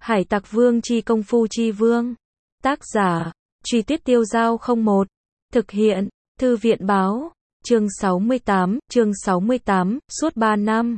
Hải Tặc Vương chi công phu chi vương. Tác giả, Truy Tuyết Tiêu Dao 01. Thực hiện, Thư viện báo. Chương 68, suốt 3 năm.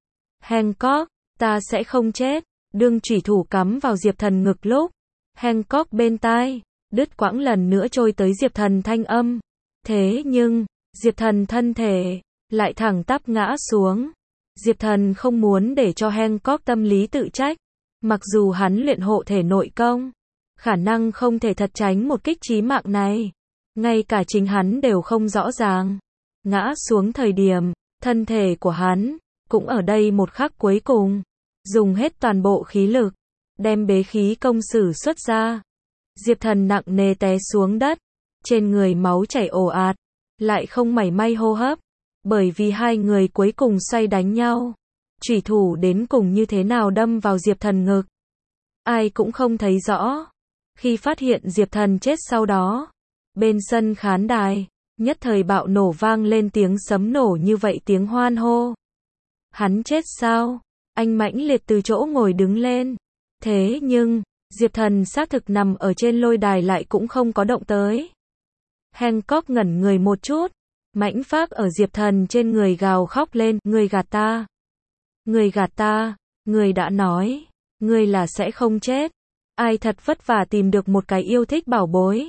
Hancock, ta sẽ không chết. Đương chủy thủ cắm vào Diệp Thần ngực lúc. Hancock bên tai, đứt quãng lần nữa trôi tới Diệp Thần thanh âm. Thế nhưng, Diệp Thần thân thể, lại thẳng tắp ngã xuống. Diệp Thần không muốn để cho Hancock tâm lý tự trách. Mặc dù hắn luyện hộ thể nội công, khả năng không thể thật tránh một kích chí mạng này. Ngay cả chính hắn đều không rõ ràng. Ngã xuống thời điểm, thân thể của hắn, cũng ở đây một khắc cuối cùng, dùng hết toàn bộ khí lực, đem bế khí công sử xuất ra. Diệp Thần nặng nề té xuống đất, trên người máu chảy ồ ạt, lại không mảy may hô hấp, bởi vì hai người cuối cùng xoay đánh nhau. Chủy thủ đến cùng như thế nào đâm vào Diệp Thần ngực, ai cũng không thấy rõ. Khi phát hiện Diệp Thần chết sau đó, bên sân khán đài, nhất thời bạo nổ vang lên tiếng sấm nổ như vậy tiếng hoan hô. Hắn chết sao? Anh mãnh liệt từ chỗ ngồi đứng lên. Thế nhưng, Diệp Thần xác thực nằm ở trên lôi đài lại cũng không có động tới. Hancock ngẩn người một chút, mãnh phác ở Diệp Thần trên người gào khóc lên, ngươi gạt ta. Ngươi gạt ta, ngươi đã nói, ngươi là sẽ không chết. Ai thật vất vả tìm được một cái yêu thích bảo bối.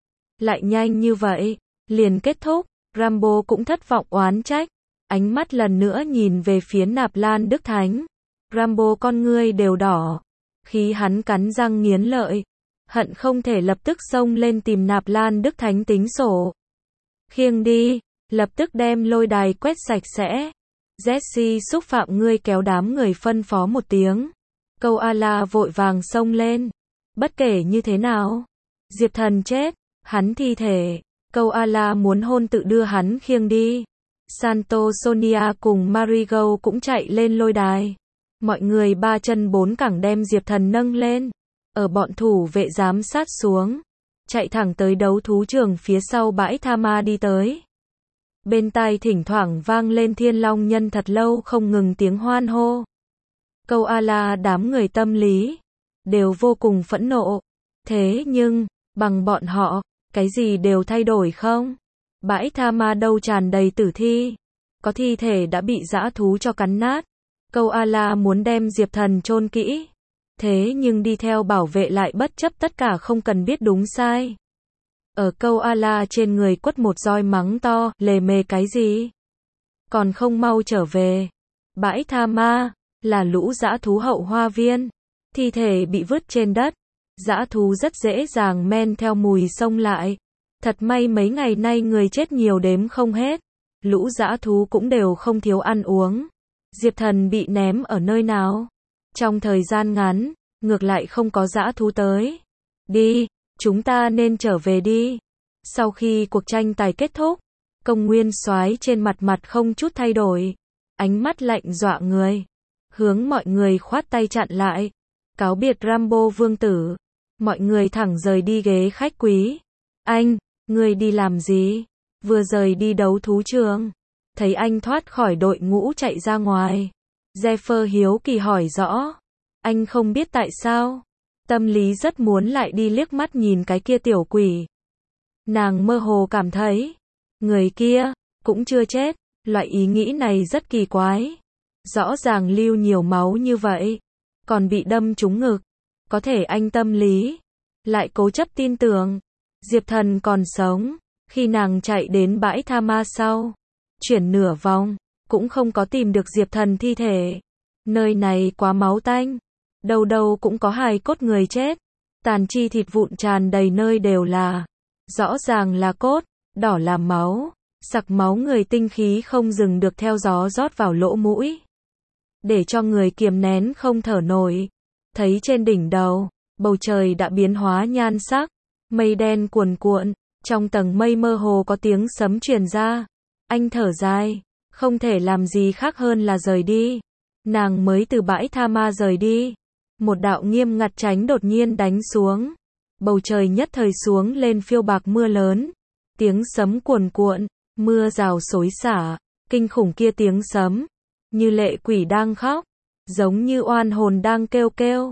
Lại nhanh như vậy, liền kết thúc. Rambo cũng thất vọng oán trách, ánh mắt lần nữa nhìn về phía Nạp Lan Đức Thánh. Rambo con ngươi đều đỏ, khi hắn cắn răng nghiến lợi, hận không thể lập tức xông lên tìm Nạp Lan Đức Thánh tính sổ. Khiêng đi, lập tức đem lôi đài quét sạch sẽ. Jesse xúc phạm ngươi, kéo đám người phân phó một tiếng. Câu A-la vội vàng xông lên. Bất kể như thế nào, Diệp Thần chết, hắn thi thể, Câu A-la muốn hôn tự đưa hắn khiêng đi. Santo Sonia cùng Marigo cũng chạy lên lôi đài. Mọi người ba chân bốn cẳng đem Diệp Thần nâng lên. Ở bọn thủ vệ giám sát xuống, chạy thẳng tới đấu thú trường phía sau bãi tha ma đi tới. Bên tai thỉnh thoảng vang lên Thiên Long Nhân thật lâu không ngừng tiếng hoan hô. Câu A-la đám người tâm lý đều vô cùng phẫn nộ. Thế nhưng, bằng bọn họ, cái gì đều thay đổi không? Bãi tha ma đâu tràn đầy tử thi. Có thi thể đã bị dã thú cho cắn nát. Câu A-la muốn đem Diệp Thần chôn kỹ. Thế nhưng đi theo bảo vệ lại bất chấp tất cả không cần biết đúng sai. Ở Câu A-la trên người quất một roi mắng to, lề mề cái gì? Còn không mau trở về. Bãi tha ma là lũ dã thú hậu hoa viên. Thi thể bị vứt trên đất. Dã thú rất dễ dàng men theo mùi xông lại. Thật may mấy ngày nay người chết nhiều đếm không hết. Lũ dã thú cũng đều không thiếu ăn uống. Diệp Thần bị ném ở nơi nào? Trong thời gian ngắn, ngược lại không có dã thú tới. Đi, chúng ta nên trở về đi. Sau khi cuộc tranh tài kết thúc, Công Nguyên Soái trên mặt không chút thay đổi, ánh mắt lạnh dọa người, hướng mọi người khoát tay chặn lại, cáo biệt Rambo vương tử. Mọi người thẳng rời đi ghế khách quý. Anh, ngươi đi làm gì? Vừa rời đi đấu thú trường, thấy anh thoát khỏi đội ngũ chạy ra ngoài. Jeffer hiếu kỳ hỏi rõ. Anh không biết tại sao. Tâm lý rất muốn lại đi liếc mắt nhìn cái kia tiểu quỷ. Nàng mơ hồ cảm thấy, người kia, cũng chưa chết. Loại ý nghĩ này rất kỳ quái. Rõ ràng lưu nhiều máu như vậy, còn bị đâm trúng ngực. Có thể anh tâm lý lại cố chấp tin tưởng Diệp Thần còn sống. Khi nàng chạy đến bãi tha ma sau, chuyển nửa vòng, cũng không có tìm được Diệp Thần thi thể. Nơi này quá máu tanh, đâu đâu cũng có hài cốt người chết, tàn chi thịt vụn tràn đầy nơi đều là. Rõ ràng là cốt, đỏ là máu, sặc máu người, tinh khí không dừng được theo gió rót vào lỗ mũi, để cho người kiềm nén không thở nổi. Thấy trên đỉnh đầu, bầu trời đã biến hóa nhan sắc, mây đen cuồn cuộn, trong tầng mây mơ hồ có tiếng sấm truyền ra. Anh thở dài, không thể làm gì khác hơn là rời đi. Nàng mới từ bãi tha ma rời đi, một đạo nghiêm ngặt tránh đột nhiên đánh xuống. Bầu trời nhất thời xuống lên phiêu bạc mưa lớn, tiếng sấm cuồn cuộn, mưa rào xối xả, kinh khủng kia tiếng sấm, như lệ quỷ đang khóc, giống như oan hồn đang kêu kêu.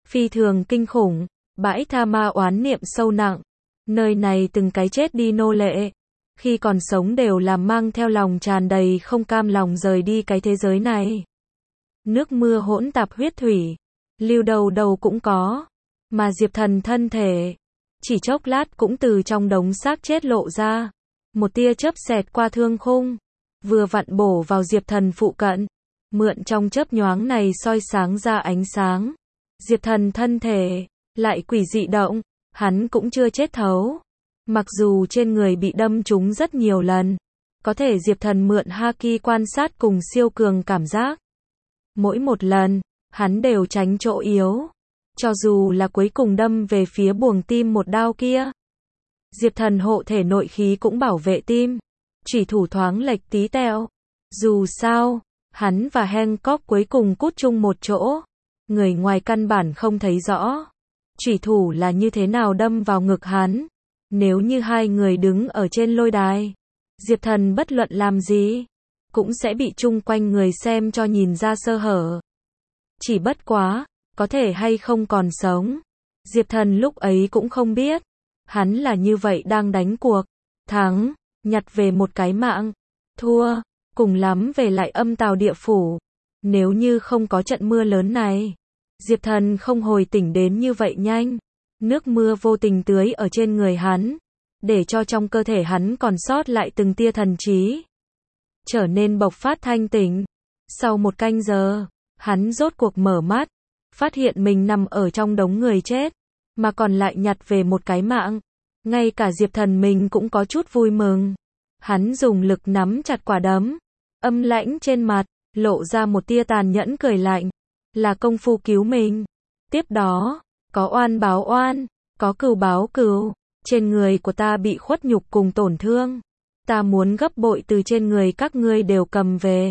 phi thường kinh khủng, bãi tha ma oán niệm sâu nặng. Nơi này từng cái chết đi nô lệ, khi còn sống đều làm mang theo lòng tràn đầy không cam lòng rời đi cái thế giới này. Nước mưa hỗn tạp huyết thủy, lưu đầu đầu cũng có, mà Diệp Thần thân thể, chỉ chốc lát cũng từ trong đống xác chết lộ ra. Một tia chớp xẹt qua thương khung, vừa vặn bổ vào Diệp Thần phụ cận, mượn trong chớp nhoáng này soi sáng ra ánh sáng. Diệp Thần thân thể, lại quỷ dị động, hắn cũng chưa chết thấu. Mặc dù trên người bị đâm trúng rất nhiều lần, có thể Diệp Thần mượn haki quan sát cùng siêu cường cảm giác. Mỗi một lần, hắn đều tránh chỗ yếu, cho dù là cuối cùng đâm về phía buồng tim một đao kia. Diệp Thần hộ thể nội khí cũng bảo vệ tim, chủy thủ thoáng lệch tí tẹo. Dù sao, hắn và Hancock cuối cùng cút chung một chỗ, người ngoài căn bản không thấy rõ chủy thủ là như thế nào đâm vào ngực hắn. Nếu như hai người đứng ở trên lôi đài, Diệp Thần bất luận làm gì, cũng sẽ bị chung quanh người xem cho nhìn ra sơ hở. Chỉ bất quá, có thể hay không còn sống, Diệp Thần lúc ấy cũng không biết. Hắn là như vậy đang đánh cuộc, thắng, nhặt về một cái mạng, thua, cùng lắm về lại âm tào địa phủ. Nếu như không có trận mưa lớn này, Diệp Thần không hồi tỉnh đến như vậy nhanh. Nước mưa vô tình tưới ở trên người hắn, để cho trong cơ thể hắn còn sót lại từng tia thần trí, trở nên bộc phát thanh tỉnh. Sau một canh giờ, hắn rốt cuộc mở mắt, phát hiện mình nằm ở trong đống người chết, mà còn lại nhặt về một cái mạng. Ngay cả Diệp Thần mình cũng có chút vui mừng. Hắn dùng lực nắm chặt quả đấm, âm lãnh trên mặt, lộ ra một tia tàn nhẫn cười lạnh. Là công phu cứu mình. Tiếp đó, có oan báo oan, có cừu báo cừu. Trên người của ta bị khuất nhục cùng tổn thương, ta muốn gấp bội từ trên người các ngươi đều cầm về.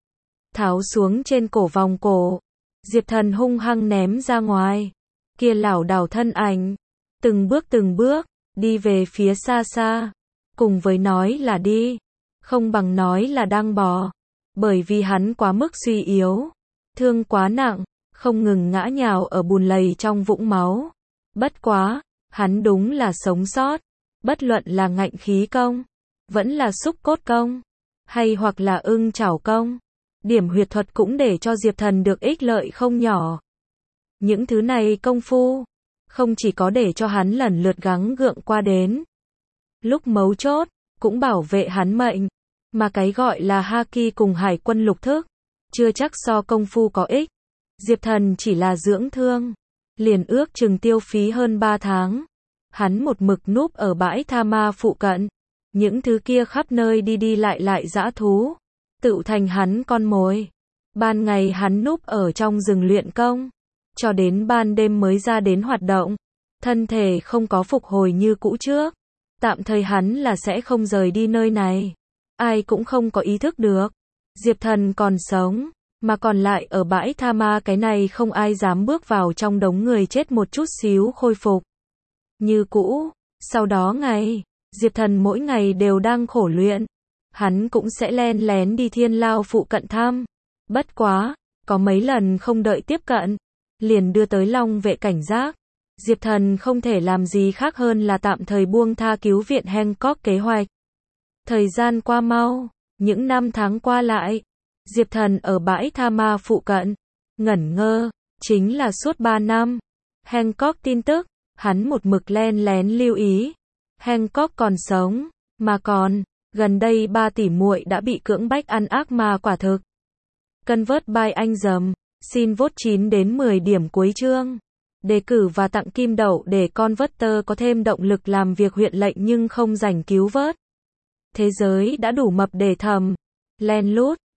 Tháo xuống trên cổ vòng cổ, Diệp Thần hung hăng ném ra ngoài. Kia lảo đảo thân ảnh, từng bước, đi về phía xa xa. Cùng với nói là đi, không bằng nói là đang bò. Bởi vì hắn quá mức suy yếu, thương quá nặng, không ngừng ngã nhào ở bùn lầy trong vũng máu. Bất quá, hắn đúng là sống sót. Bất luận là ngạnh khí công, vẫn là xúc cốt công, hay hoặc là ưng chảo công, điểm huyệt thuật cũng để cho Diệp Thần được ích lợi không nhỏ. Những thứ này công phu, không chỉ có để cho hắn lần lượt gắng gượng qua đến lúc mấu chốt, cũng bảo vệ hắn mệnh. Mà cái gọi là haki cùng hải quân lục thức, chưa chắc so công phu có ích. Diệp Thần chỉ là dưỡng thương, liền ước chừng tiêu phí hơn 3 tháng. Hắn một mực núp ở bãi tha ma phụ cận. Những thứ kia khắp nơi đi đi lại dã thú, tự thành hắn con mồi. Ban ngày hắn núp ở trong rừng luyện công, cho đến ban đêm mới ra đến hoạt động. Thân thể không có phục hồi như cũ trước. Tạm thời hắn là sẽ không rời đi nơi này. Ai cũng không có ý thức được Diệp Thần còn sống, mà còn lại ở bãi tha ma cái này không ai dám bước vào trong đống người chết một chút xíu khôi phục như cũ. Sau đó ngày, Diệp Thần mỗi ngày đều đang khổ luyện. Hắn cũng sẽ len lén đi Thiên Lao phụ cận thăm. Bất quá, có mấy lần không đợi tiếp cận, liền đưa tới Long vệ cảnh giác. Diệp Thần không thể làm gì khác hơn là tạm thời buông tha cứu viện Hancock kế hoạch. Thời gian qua mau, những năm tháng qua lại, Diệp Thần ở bãi tha ma phụ cận, ngẩn ngơ, chính là suốt 3 năm. Hancock tin tức, hắn một mực len lén lưu ý. Hancock còn sống, mà còn, gần đây 3 tỷ muội đã bị cưỡng bách ăn ác ma quả thực. Convert by anh dầm, xin vote 9 đến 10 điểm cuối chương. Đề cử và tặng kim đậu để Converter có thêm động lực làm việc huyện lệnh nhưng không rảnh cứu vớt. Thế giới đã đủ mập để thầm, len lút,